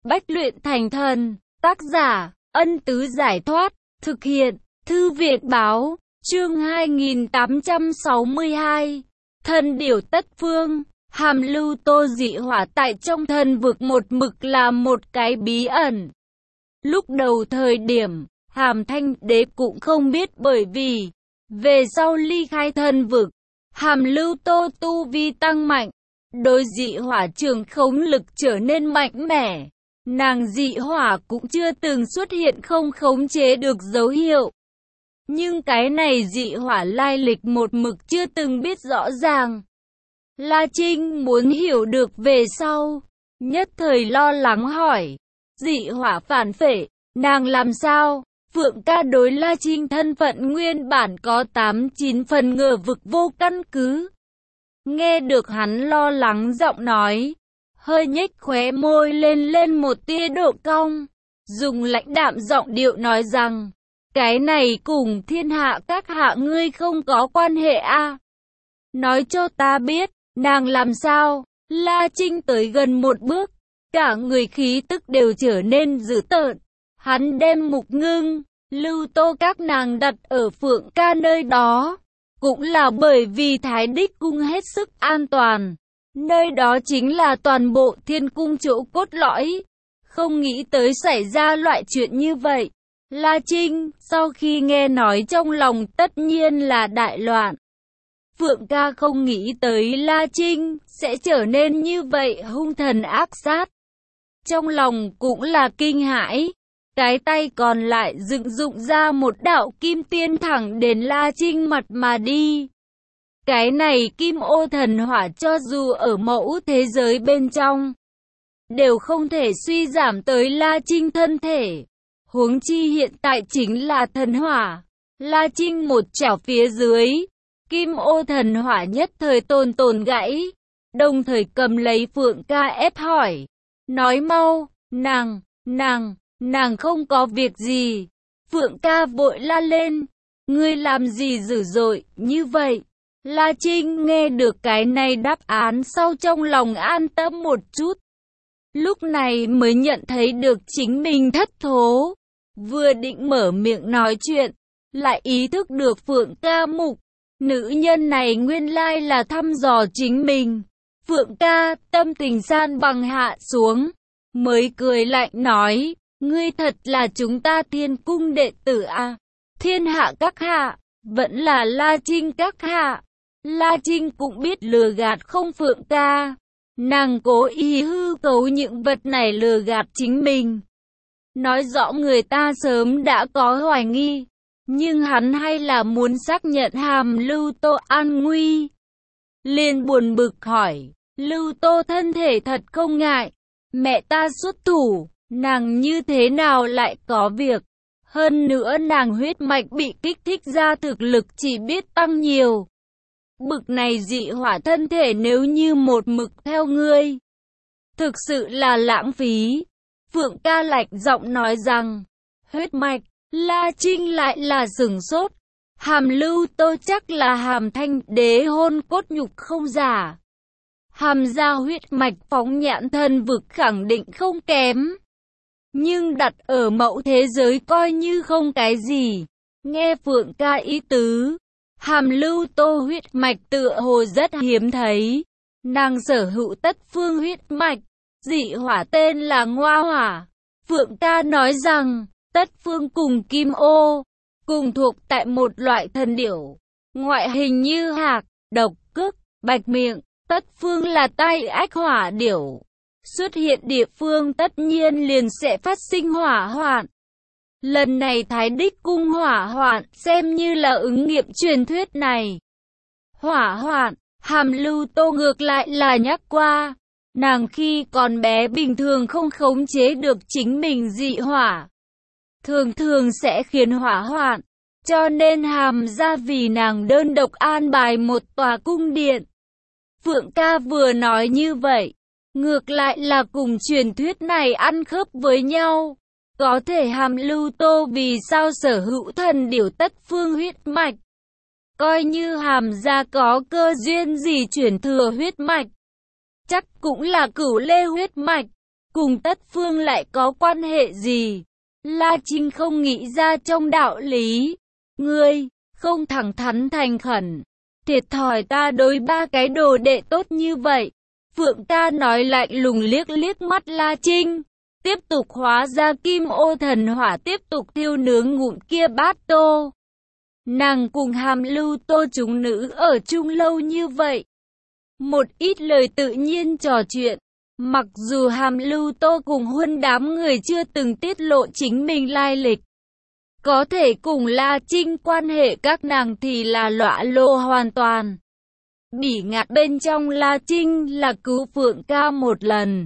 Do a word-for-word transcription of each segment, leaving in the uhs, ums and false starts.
Bách luyện thành thần. Tác giả, Ân Tứ Giải Thoát. Thực hiện, Thư viện Báo. Chương hai nghìn tám trăm sáu mươi hai. Thần điểu tất phương. Hàm lưu tô dị hỏa tại trong thần vực một mực là một cái bí ẩn. Lúc đầu thời điểm, Hàm Thanh Đế cũng không biết, bởi vì về sau ly khai thần vực, Hàm lưu tô tu vi tăng mạnh, đối dị hỏa trường khống lực trở nên mạnh mẽ. Nàng dị hỏa cũng chưa từng xuất hiện không khống chế được dấu hiệu. Nhưng cái này dị hỏa lai lịch một mực chưa từng biết rõ ràng. La Trinh muốn hiểu được về sau, nhất thời lo lắng hỏi, dị hỏa phản phệ, nàng làm sao? Phượng ca đối La Trinh thân phận nguyên bản có tám chín phần ngờ vực vô căn cứ. Nghe được hắn lo lắng giọng nói, hơi nhếch khóe môi lên lên một tia độ cong, dùng lãnh đạm giọng điệu nói rằng, cái này cùng thiên hạ các hạ ngươi không có quan hệ a. À? Nói cho ta biết, nàng làm sao? La Trinh tới gần một bước, cả người khí tức đều trở nên dữ tợn. Hắn đem Mục Ngưng, Lưu Tô các nàng đặt ở Phượng ca nơi đó, cũng là bởi vì Thái Đích cung hết sức an toàn. Nơi đó chính là toàn bộ thiên cung chỗ cốt lõi. Không nghĩ tới xảy ra loại chuyện như vậy. La Trinh, sau khi nghe nói trong lòng tất nhiên là đại loạn. Phượng ca không nghĩ tới La Trinh sẽ trở nên như vậy hung thần ác sát. Trong lòng cũng là kinh hãi. Cái tay còn lại dựng dụng ra một đạo kim tiên thẳng đến La Trinh mặt mà đi. Cái này kim ô thần hỏa cho dù ở mẫu thế giới bên trong, đều không thể suy giảm tới La Trinh thân thể. Huống chi hiện tại chính là thần hỏa. La Trinh một chảo phía dưới, kim ô thần hỏa nhất thời tồn tồn gãy, đồng thời cầm lấy Phượng ca ép hỏi. Nói mau, nàng, nàng, nàng không có việc gì. Phượng ca vội la lên, ngươi làm gì dữ dội như vậy? La Trinh nghe được cái này đáp án sau trong lòng an tâm một chút. Lúc này mới nhận thấy được chính mình thất thố. Vừa định mở miệng nói chuyện, lại ý thức được Phượng ca mục. Nữ nhân này nguyên lai là thăm dò chính mình. Phượng ca tâm tình san bằng hạ xuống, mới cười lạnh nói, ngươi thật là chúng ta thiên cung đệ tử à? Thiên hạ các hạ, vẫn là La Trinh các hạ. La Trinh cũng biết lừa gạt không Phượng ca. Nàng cố ý hư cấu những vật này lừa gạt chính mình. Nói rõ người ta sớm đã có hoài nghi. Nhưng hắn hay là muốn xác nhận Hàm lưu tô an nguy. Liền buồn bực hỏi, Lưu Tô thân thể thật không ngại. Mẹ ta xuất thủ, nàng như thế nào lại có việc. Hơn nữa nàng huyết mạch bị kích thích ra thực lực chỉ biết tăng nhiều. Bực này dị hỏa thân thể nếu như một mực theo ngươi, thực sự là lãng phí. Phượng ca lạnh giọng nói rằng, huyết mạch. La Trinh lại là sửng sốt. Hàm lưu tô chắc là Hàm Thanh Đế hôn cốt nhục không giả. Hàm gia huyết mạch phóng nhãn thân vực khẳng định không kém. Nhưng đặt ở mẫu thế giới coi như không cái gì. Nghe Phượng ca ý tứ, Hàm lưu tô huyết mạch tựa hồ rất hiếm thấy. Nàng sở hữu tất phương huyết mạch, dị hỏa tên là Ngoa Hỏa. Phượng ca nói rằng, tất phương cùng kim ô, cùng thuộc tại một loại thần điểu. Ngoại hình như hạc, độc, cước, bạch miệng. Tất phương là tai ách hỏa điểu. Xuất hiện địa phương tất nhiên liền sẽ phát sinh hỏa hoạn. Lần này Thái Đích cung hỏa hoạn xem như là ứng nghiệm truyền thuyết này. Hỏa hoạn, Hàm lưu tô ngược lại là nhắc qua. Nàng khi còn bé bình thường không khống chế được chính mình dị hỏa. Thường thường sẽ khiến hỏa hoạn. Cho nên Hàm gia vì nàng đơn độc an bài một tòa cung điện. Phượng ca vừa nói như vậy, ngược lại là cùng truyền thuyết này ăn khớp với nhau. Có thể Hàm lưu tô vì sao sở hữu thần điểu tất phương huyết mạch. Coi như Hàm gia có cơ duyên gì chuyển thừa huyết mạch, chắc cũng là Cửu Lê huyết mạch. cùng Tất Phương lại có quan hệ gì? La Trinh không nghĩ ra trong đạo lý. Ngươi, không thẳng thắn thành khẩn. Thiệt thòi ta đối ba cái đồ đệ tốt như vậy. Phượng ca nói lạnh lùng liếc liếc mắt La Trinh. Tiếp tục hóa ra kim ô thần hỏa, tiếp tục thiêu nướng ngụm kia bát tô. Nàng cùng Hàm Lưu Tô chúng nữ ở chung lâu như vậy. Một ít lời tự nhiên trò chuyện. Mặc dù Hàm Lưu Tô cùng huân đám người chưa từng tiết lộ chính mình lai lịch. Có thể cùng La Trinh quan hệ các nàng thì là lõa lô hoàn toàn. Bỉ ngạn bên trong La Trinh là cứu Phượng ca một lần.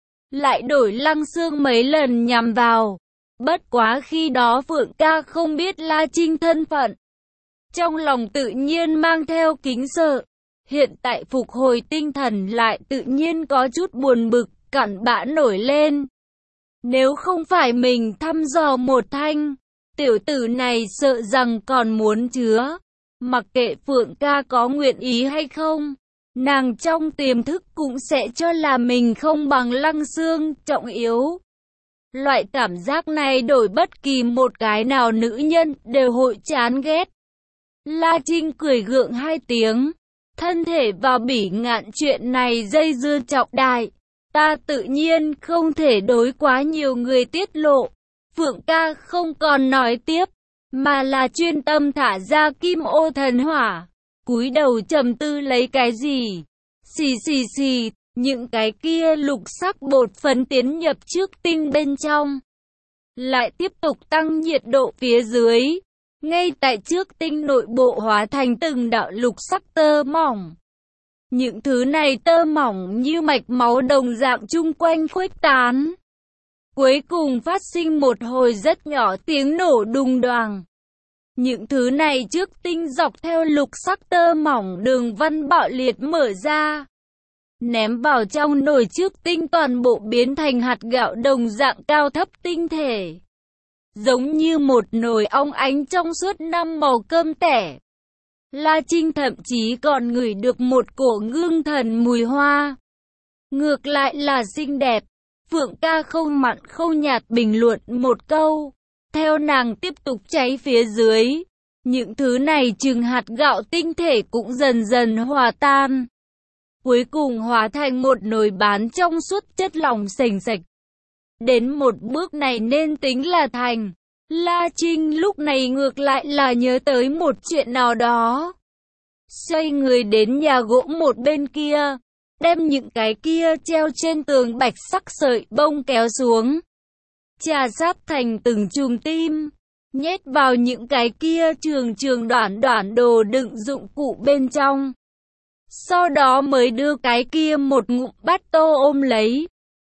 Lại đổi Lăng Xương mấy lần nhằm vào. Bất quá khi đó Phượng ca không biết La Trinh thân phận. Trong lòng tự nhiên mang theo kính sợ. Hiện tại phục hồi tinh thần lại tự nhiên có chút buồn bực, cặn bã nổi lên. Nếu không phải mình thăm dò một thanh, tiểu tử này sợ rằng còn muốn chứa. Mặc kệ Phượng ca có nguyện ý hay không, nàng trong tiềm thức cũng sẽ cho là mình không bằng Lăng Xương trọng yếu. Loại cảm giác này đổi bất kỳ một cái nào nữ nhân đều hội chán ghét. La Trinh cười gượng hai tiếng. Thân thể vào bỉ ngạn chuyện này dây dưa trọng đại. Ta tự nhiên không thể đối quá nhiều người tiết lộ. Phượng ca không còn nói tiếp, mà là chuyên tâm thả ra kim ô thần hỏa. Cúi đầu trầm tư lấy cái gì? Xì xì xì, những cái kia lục sắc bột phấn tiến nhập trước tinh bên trong. Lại tiếp tục tăng nhiệt độ phía dưới. Ngay tại trước tinh nội bộ hóa thành từng đạo lục sắc tơ mỏng. Những thứ này tơ mỏng như mạch máu đồng dạng chung quanh khuếch tán. Cuối cùng phát sinh một hồi rất nhỏ tiếng nổ đùng đoàng. Những thứ này trước tinh dọc theo lục sắc tơ mỏng đường văn bạo liệt mở ra. Ném vào trong nồi trước tinh toàn bộ biến thành hạt gạo đồng dạng cao thấp tinh thể. Giống như một nồi óng ánh trong suốt năm màu cơm tẻ. La Trinh thậm chí còn ngửi được một cổ ngưng thần mùi hoa. Ngược lại là xinh đẹp. Phượng ca không mặn không nhạt bình luận một câu. Theo nàng tiếp tục cháy phía dưới. Những thứ này chừng hạt gạo tinh thể cũng dần dần hòa tan. Cuối cùng hóa thành một nồi bán trong suốt chất lỏng sền sạch. Đến một bước này nên tính là thành. La Trinh lúc này ngược lại là nhớ tới một chuyện nào đó. Xoay người đến nhà gỗ một bên kia. Đem những cái kia treo trên tường bạch sắc sợi bông kéo xuống. Chà sát thành từng chùm tim. Nhét vào những cái kia trường trường đoạn đoạn đồ đựng dụng cụ bên trong. Sau đó mới đưa cái kia một ngụm bát tô ôm lấy.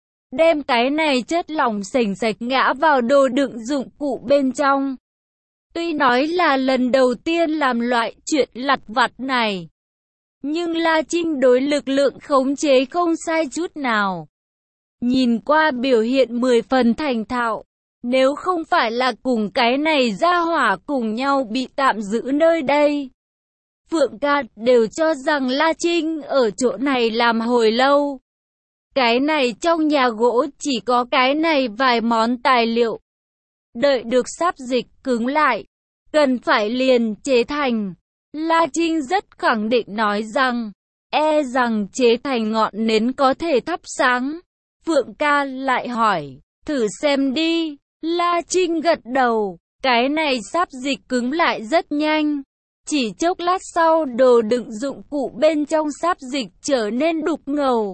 Đem cái này chất lỏng sền sạch ngã vào đồ đựng dụng cụ bên trong. Tuy nói là lần đầu tiên làm loại chuyện lặt vặt này. Nhưng La Trinh đối lực lượng khống chế không sai chút nào. Nhìn qua biểu hiện mười phần thành thạo. Nếu không phải là cùng cái này ra hỏa cùng nhau bị tạm giữ nơi đây. Phượng ca đều cho rằng La Trinh ở chỗ này làm hồi lâu. Cái này trong nhà gỗ chỉ có cái này vài món tài liệu. Đợi được sáp dịch cứng lại, cần phải liền chế thành. La Trinh rất khẳng định nói rằng, e rằng chế thành ngọn nến có thể thắp sáng. Phượng ca lại hỏi, thử xem đi. La Trinh gật đầu, cái này sáp dịch cứng lại rất nhanh. Chỉ chốc lát sau đồ đựng dụng cụ bên trong sáp dịch trở nên đục ngầu.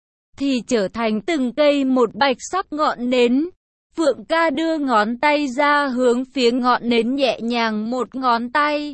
Thì trở thành từng cây một bạch sắc ngọn nến. Phượng ca đưa ngón tay ra hướng phía ngọn nến nhẹ nhàng một ngón tay.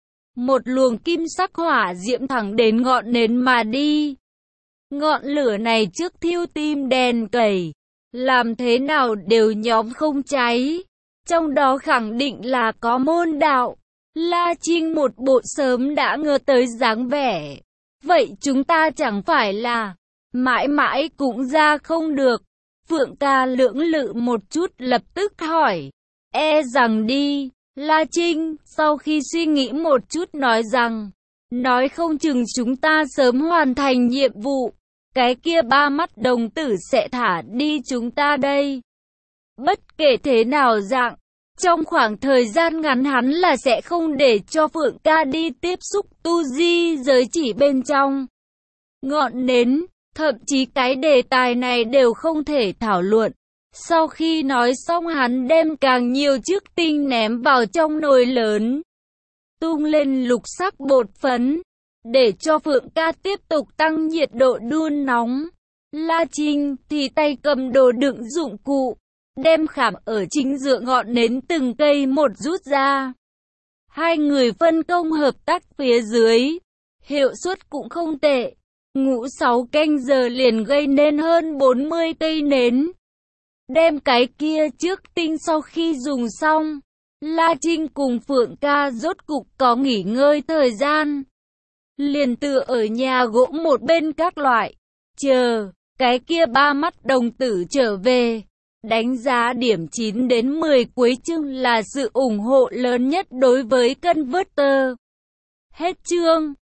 Một luồng kim sắc hỏa diễm thẳng đến ngọn nến mà đi. Ngọn lửa này trước thiêu tim đèn cầy, làm thế nào đều nhóm không cháy. Trong đó khẳng định là có môn đạo. La Trinh một bộ sớm đã ngờ tới dáng vẻ. Vậy chúng ta chẳng phải là mãi mãi cũng ra không được. Phượng ca lưỡng lự một chút lập tức hỏi. E rằng đi. La Trinh sau khi suy nghĩ một chút nói rằng, nói không chừng chúng ta sớm hoàn thành nhiệm vụ. cái kia ba mắt đồng tử sẽ thả đi chúng ta đây. Bất kể thế nào dạng, trong khoảng thời gian ngắn hắn là sẽ không để cho Phượng ca đi tiếp xúc tu di giới chỉ bên trong. Ngọn nến, thậm chí cái đề tài này đều không thể thảo luận. Sau khi nói xong hắn đem càng nhiều chiếc tinh ném vào trong nồi lớn, tung lên lục sắc bột phấn, để cho Phượng ca tiếp tục tăng nhiệt độ đun nóng. La Trinh thì tay cầm đồ đựng dụng cụ, đem khảm ở chính giữa ngọn nến từng cây một rút ra. Hai người phân công hợp tác phía dưới, hiệu suất cũng không tệ. Ngũ sáu canh giờ liền gây nên hơn bốn mươi cây nến. Đem cái kia trước tinh sau khi dùng xong, La Trinh cùng Phượng ca rốt cục có nghỉ ngơi thời gian. Liền tựa ở nhà gỗ một bên các loại, chờ cái kia ba mắt đồng tử trở về. Đánh giá điểm chín đến mười cuối chương là sự ủng hộ lớn nhất đối với Converter. Hết chương.